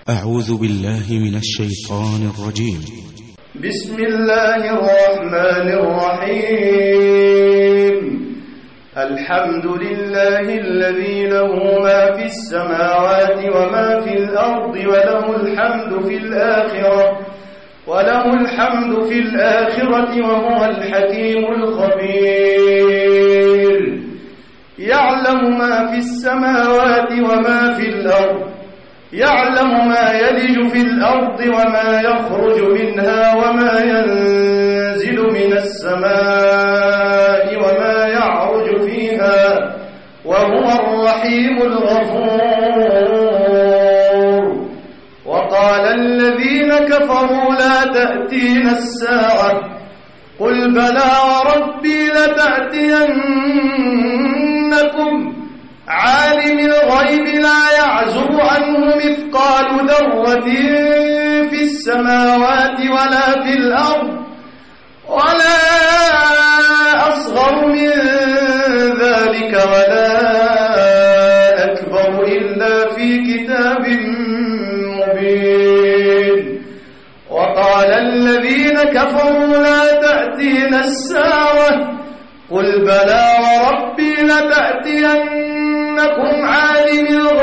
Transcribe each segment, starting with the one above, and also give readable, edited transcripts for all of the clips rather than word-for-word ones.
أعوذ بالله من الشيطان الرجيم. بسم الله الرحمن الرحيم. الحمد لله الذي له ما في السماوات وما في الأرض وله الحمد في الآخرة وهو الحكيم الخبير. يعلم ما في السماوات وما في الأرض، يعلم ما يلج في الأرض وما يخرج منها وما ينزل من السماء وما يعرج فيها وهو الرحيم الغفور. وقال الذين كفروا لا تأتينا الساعة قل بلى وربي لتأتينكم عالم الغيب لا يعزب عنه مثقال ذرة في السماوات ولا في الأرض ولا أصغر من ذلك ولا أكبر إلا في كتاب مبين. وقال الذين كفروا لا تأتينا الساعة قل بلى وربي لتأتينكم عالم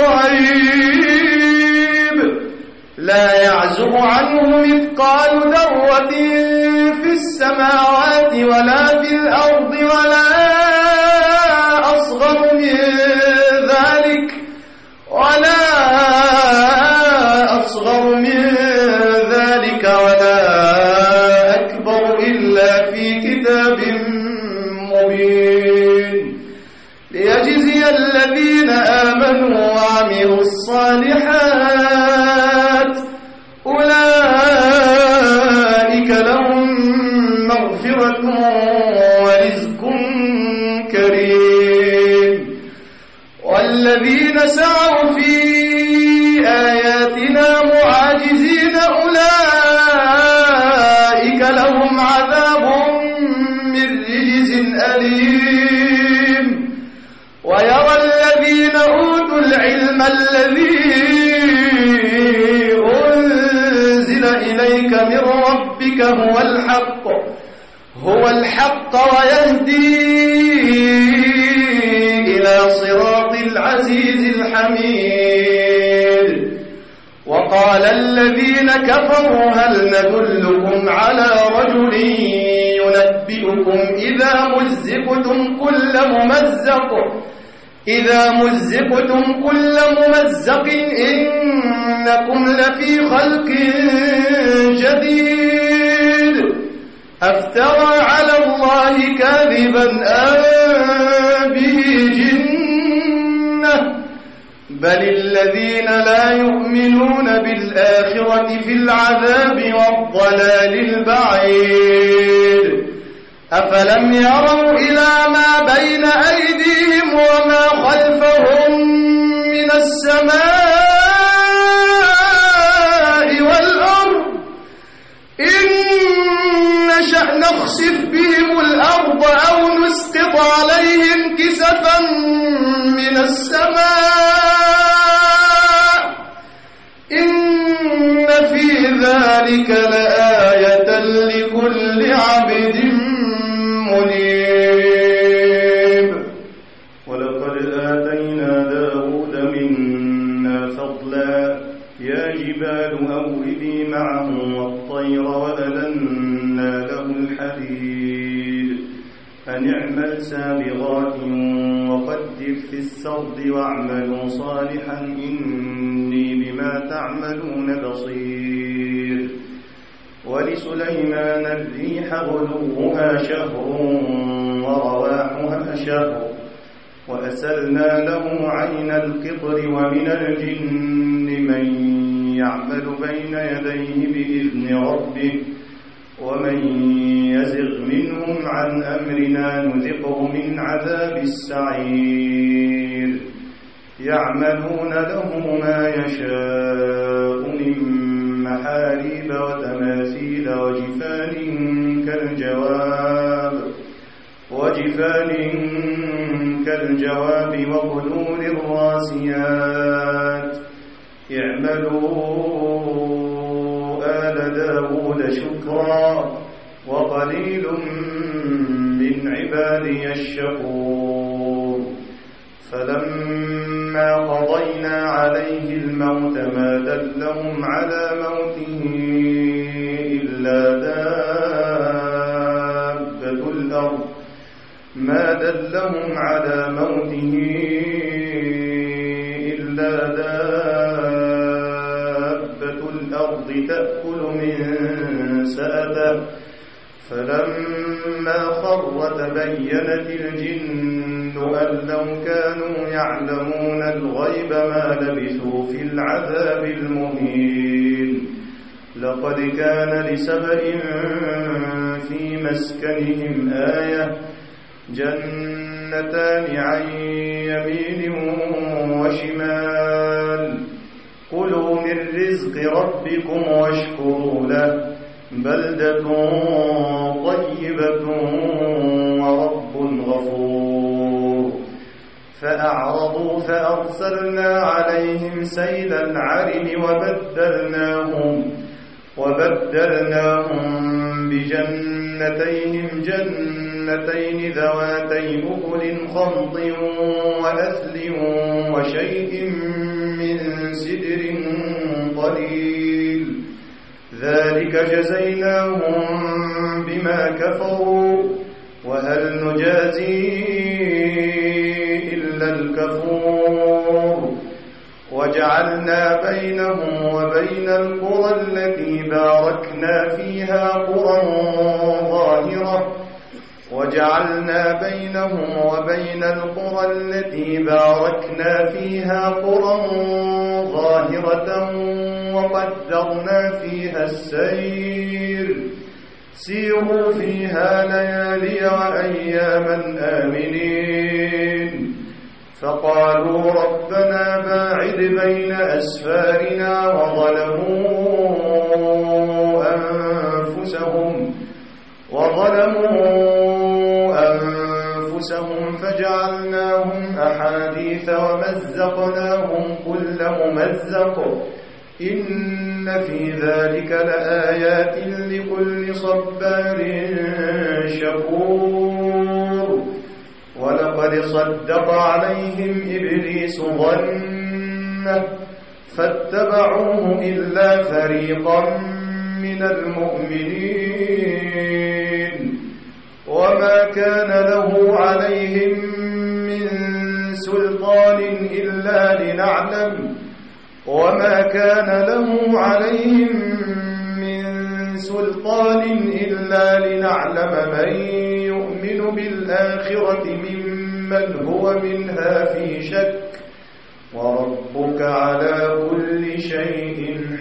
الغيب لا يعزب عنه مثقال ذرة في السماوات ولا في الأرض ولا أصغر من ذلك ولا ولا أكبر إلا في كتاب مبين. ليجزي الذين آمنوا وعملوا الصالحات أولئك لهم مغفرة ورزق كريم. والذين سعوا في آياتنا معاجزين أولئك لهم عذاب من رجز أليم. ويرى الذين أوتوا العلم الذي أنزل إليك من ربك هو الحق ويهدي إلى صراط العزيز الحميد. وقال الذين كفروا هل ندلكم على رجل ينبئكم إذا مزقتم كل ممزق إنكم لفي خلق جديد أفترى على الله كاذبا أم به جنة بل الذين لا يؤمنون بالآخرة في العذاب والضلال البعيد. أفلم يروا إلى ما بين أيديهم وما خلفهم من السماء والأرض إن نشأ نخسف بهم الأرض أو نسقط عليهم كسفا من السماء إن في ذلك لآية لكل عبد منيب. ولقد آتينا داود منا فضلا يا جبال أوبي معه والطير وألنا له الحديد أن اعمل سابغات وقدر في السرد واعملوا صالحا إني بما تعملون بصير. ولسليمان الريح غدوها شهر ورواحها شهر وأسلنا له عين القطر ومن الجن من يعمل بين يديه بإذن ربه ومن يزغ منهم عن أمرنا نذقه من عذاب السعير. يعملون له ما يشاء من محاريب وتماثيل وجفان كالجواب وقدور الراسيات. اعملوا داود شكرا وقليل من عبادي الشكور فلما قضينا عليه الموت ما دلهم على موته إلا دابة الأرض تأكل من سأته فلما خر تبينت الجن أن لو كانوا يعلمون الغيب ما لبثوا في العذاب المهين لقد كان لسبإ في مسكنهم آية جنتان عن يمين وشمال كلوا من رزق ربكم واشكروا له بلدة طيبة ورب غفور فأعرضوا فأرسلنا عليهم سيل العرم وبدلناهم بجنتين جنتين ذواتي أكل خمط وأثل وشيء من سدر قليل ذلك جزيناهم بما كفروا وهل نجازي إلا الكفور وجعلنا بينهم وبين القرى التي باركنا فيها قرى ظاهرة وقدرنا فيها السير سيروا فيها ليالي وأياما آمنين فقالوا ربنا باعد بين أسفارنا وظلموا أنفسهم فجعلناهم أحاديث ومزقناهم كل ممزق إن في ذلك لآيات لكل صبار شكور ولقد صدق عليهم إبليس ظنه فاتبعوه إلا فريقا من المؤمنين وما كان له عليهم من سلطان إلا لنعلم من يؤمن بالآخرة ممن هو منها في شك وربك على كل شيء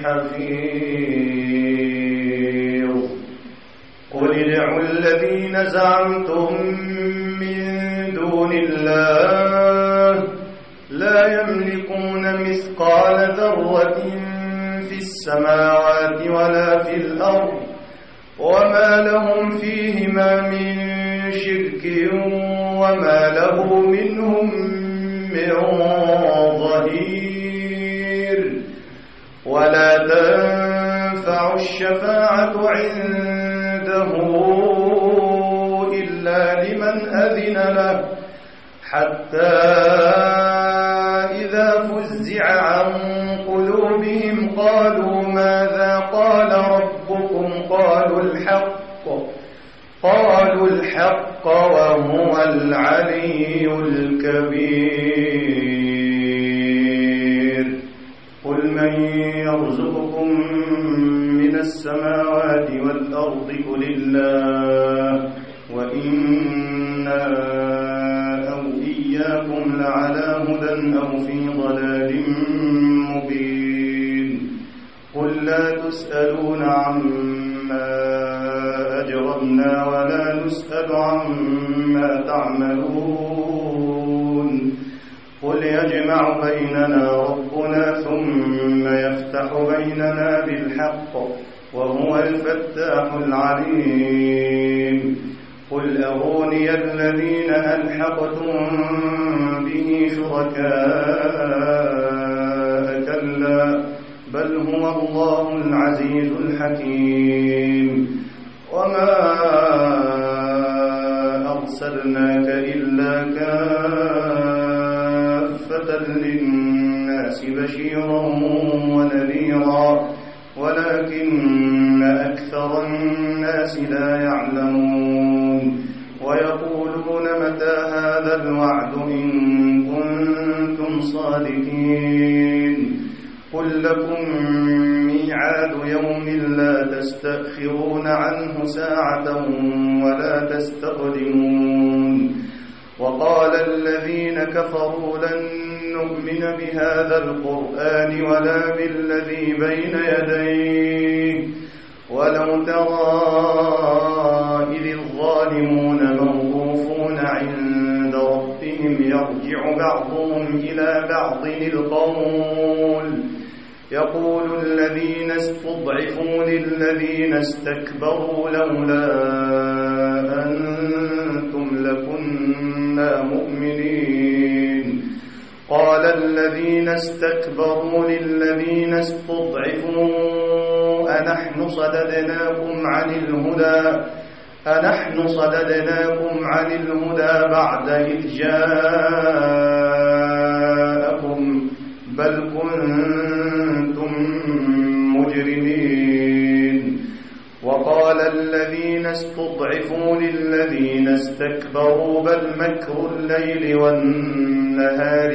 حفيظ قل ادعوا الذين زعمتم من دون الله لا يملكون مثقال ذرة في السماوات ولا في الأرض وما لهم فيهما من شرك وما له منهم من ظهير ولا تنفع الشفاعة عنده إلا لمن أذن له حتى إذا فزع عن قلوبهم قالوا ماذا قال ربكم قالوا الحق وهو العلي الكبير قل من يرزقكم من السماوات والأرض قل الله وإنا أو إياكم لعلى هدى أو في ضلال مبين قل لا تسألون عما أجرمنا ولا نسأل عما تعملون قل يجمع بيننا ربنا ثم يفتح بيننا بالحق وهو الفتاح العليم قل أروني الذين ألحقتم به شركاء بل هو الله العزيز الحكيم وما أرسلناك إلا كافة للناس بشيرا ونذيرا ولكن أكثر الناس لا يعلمون ويقولون متى هذا الوعد إن كنتم صادقين قل لكم ميعاد يوم لا تستأخرون عنه ساعة ولا تستقدمون وقال الذين كفروا لن نؤمن بهذا القرآن ولا بالذي بين يديه ولو ترى إذ الظالمون موقوفون عند ربهم يرجع بعضهم إلى بعض القول يقول الذين استضعفوا للذين استكبروا لولا أنتم لكنا مؤمنين قال الذين استكبروا للذين استضعفوا أنحن صددناكم عن الهدى بعد إذ جاءكم بل كنتم مجرمين وقال الذين استضعفوا للذين استكبروا بل مكر الليل والنهار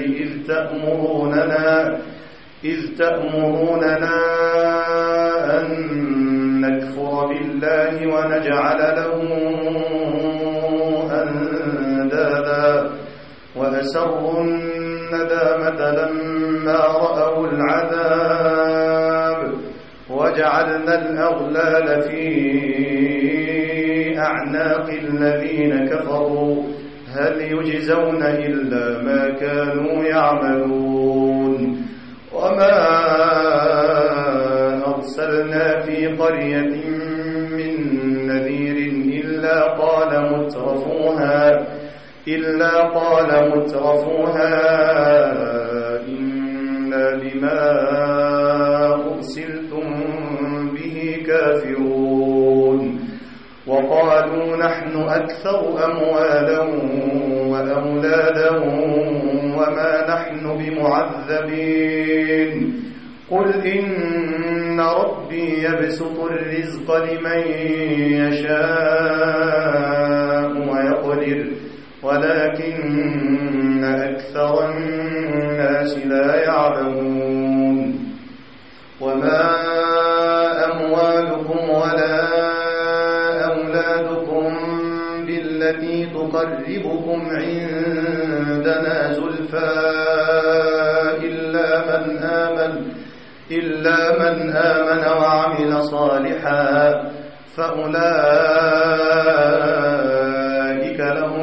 إذ تأمروننا أن نكفر بالله ونجعل له أندادا وأسروا الندامة لما رأوا العذاب وجعلنا الأغلال في أعناق الذين كفروا هل يجزون إلا ما كانوا يعملون وما أرسلنا في قرية من نذير إلا قال مترفوها إنا بما أرسلتم به كافرون وقالوا نحن أكثر أموالا وأولادا وما نحن بمعذبين قل إن ربي يبسط الرزق لمن يشاء ويقدر ولكن أكثر الناس لا يعلمون وما أموالكم ولا أولادكم بالتي تقربكم عندنا زلفى إلا من آمن وعمل صالحا فأولئك لهم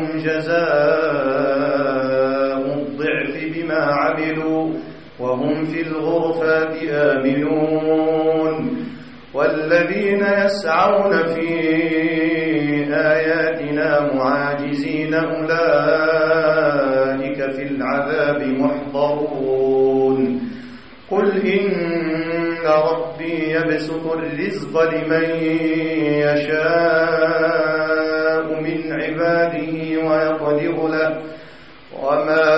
جزاء الضعف بما عملوا وهم في الغرفات آمنون والذين يسعون في آياتنا معاجزين أولئك في العذاب محضرون قل إن ربي يبسط الرزق لمن يشاء من عباده ويقدر له وما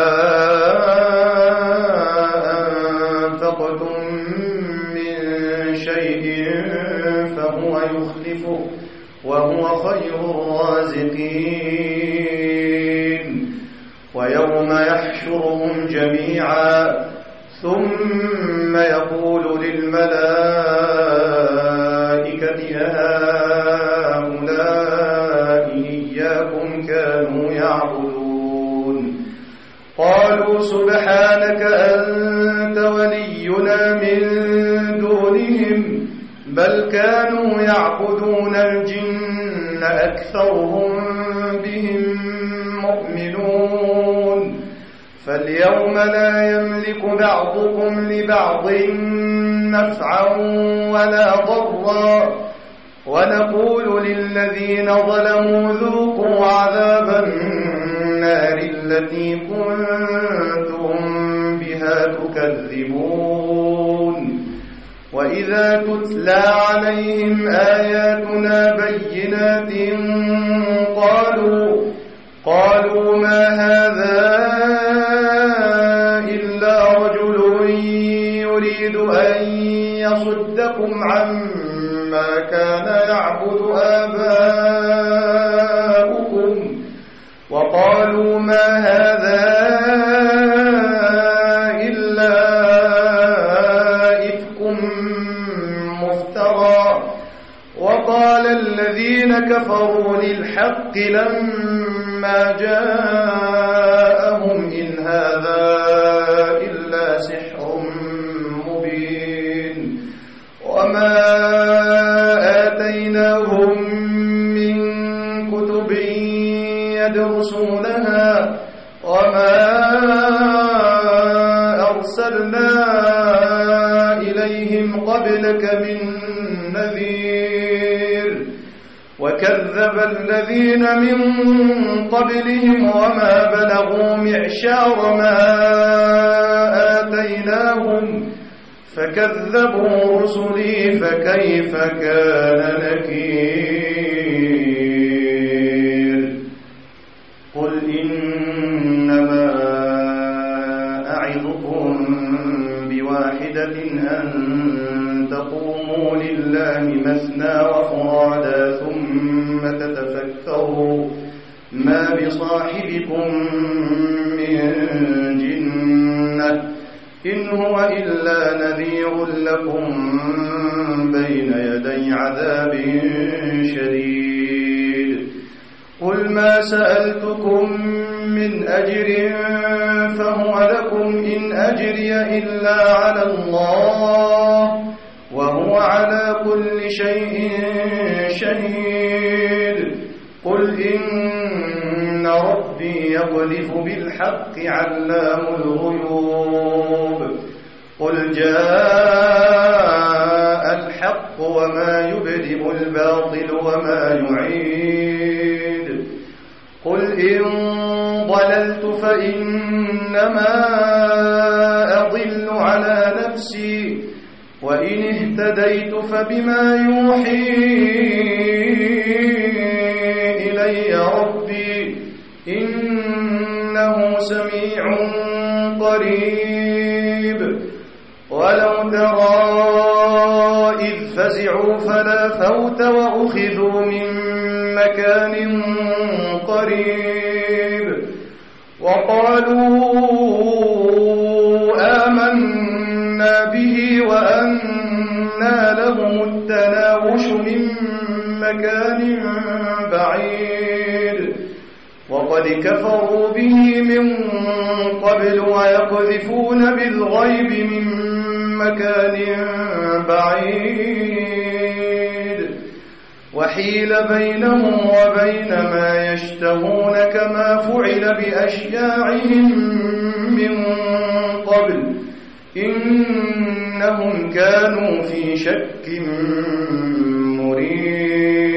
أنفقتم من شيء فهو يخلفه وهو خير الرازقين ويوم يحشرهم جميعا ثم يقول للملائكة هؤلاء إياكم كانوا يعبدون قالوا سبحانك أنت ولينا من دونهم بل كانوا يعبدون الجن أكثرهم بهم مؤمنون فاليوم لا يملك بعضكم لبعض نفعا ولا ضرا ونقول للذين ظلموا ذوقوا عذاب النار التي كنتم بها تكذبون وإذا تتلى عليهم آياتنا بينات قالوا ما هذا إلا رجل يريد أن يصدكم عما كان يعبد آباؤكم وقالوا ما هذا إلا إفك مفترى وقال الذين كفروا للحق لما جاءهم إن هذا إلا سحر مبين وما آتيناهم من كتب يدرسونها وما أرسلنا إليهم قبلك من نذير وكذب الذين من قبلهم وما بلغوا معشار ما آتيناهم فكذبوا رسلي فكيف كان نكير قل إنما أعظكم بواحدة أن تقوموا لله مثنى وفرادا ثم تتفكروا ما بصاحبكم من جنة إن هو إلا نذير لكم بين يدي عذاب شديد قل ما سألتكم من أجر فهو لكم إن أجري إلا على الله وهو على كل شيء شهيد قل إن ربي يقذف بالحق علام الغيوب قل جاء الحق وما يبدئ الباطل وما يعيد قل إن ضللت فإنما أضل على نفسي وإن اهتديت فبما يوحي إلي ربي إنه سميع قريب ولو ترى إذ فزعوا فلا فوت وأخذوا من مكان قريب وقالوا آمنا به وأنى لهم التناوش من مكان بعيد وقد كفروا به من قبل ويقذفون بالغيب من مكان بعيد وحيل بينهم وبين ما يشتهون كما فعل بأشياعهم من قبل إنهم كانوا في شك مريب